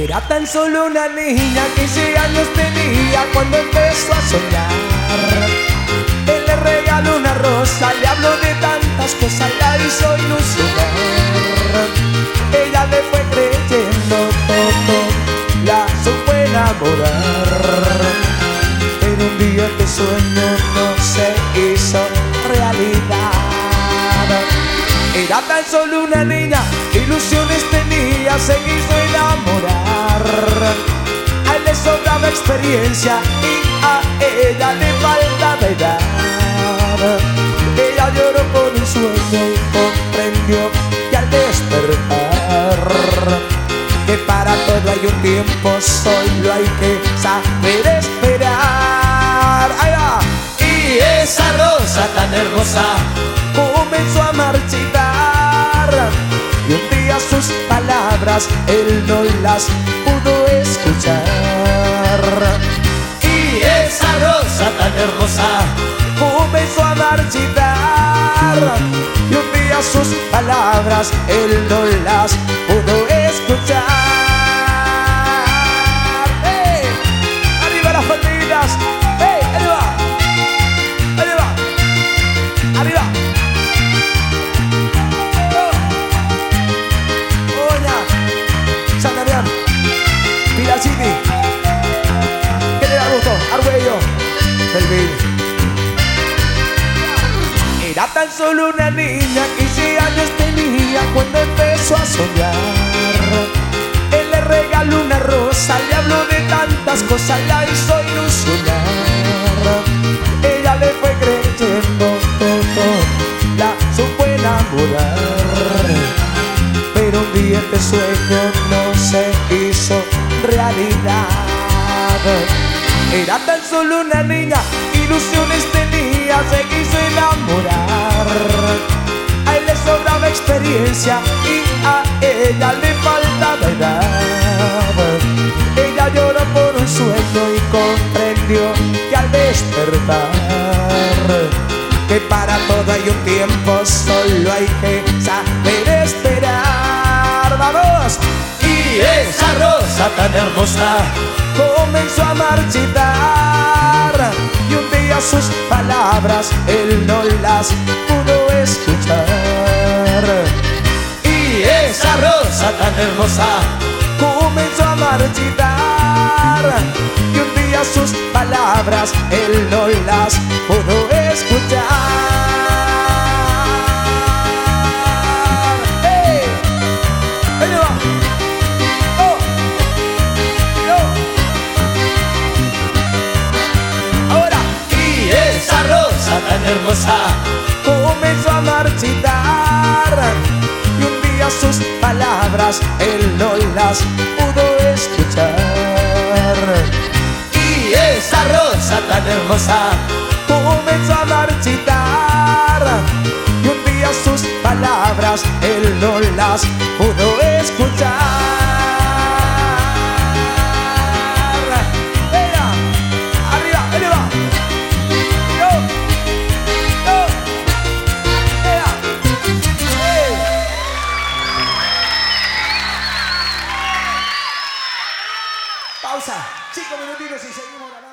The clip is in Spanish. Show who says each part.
Speaker 1: Era tan solo una niña, 15 años tenía cuando empezó a soñar. Él le regaló una rosa, le habló de tantas cosas, la hizo ilusionar. Ella le fue creyendo todo, la supo enamorar. Pero un día este sueño no se hizo realidad. Era tan solo una niña, ilusiones tenía, se quiso enamorar. A él le sobraba experiencia y a ella le faltaba edad. Ella lloró por un sueño y comprendió que al despertar que para todo hay un tiempo, solo hay que saber esperar. ¡Ahí va! Y esa rosa tan hermosa comenzó a marchitar, y un día sus palabras él no las pudo escuchar. Y esa rosa tan hermosa comenzó a marchitar, y un día sus palabras él no las pudo escuchar. ¡Hey! ¡Arriba las palmitas! ¡Hey! ¡Arriba! ¡Arriba! ¡Arriba! Villa City, que le da gusto, Argüello, Belville. Era tan solo una niña, 15 años tenía cuando empezó a soñar. Él le regaló una rosa, le habló de tantas cosas, la hizo ilusionar. Ella le fue creyendo todo, la supo enamorar. Pero un día este sueño no se hizo realidad. Era tan solo una niña, ilusiones tenía, se quiso enamorar. A él le sobraba experiencia y a ella le faltaba edad. Ella lloró por un sueño y comprendió que al despertar que para todo hay un tiempo, solo hay que saber esperar. ¡Vamos! Y esa rosa tan hermosa comenzó a marchitar, y un día sus palabras él no las pudo escuchar. Y esa rosa tan hermosa comenzó a marchitar, y un día sus palabras él no las pudo escuchar. Tan hermosa comenzó a marchitar, y un día sus palabras él no las pudo escuchar. Y esa rosa tan hermosa comenzó a marchitar, y un día sus palabras él no las pudo escuchar. Pausa, 5 minutitos y seguimos.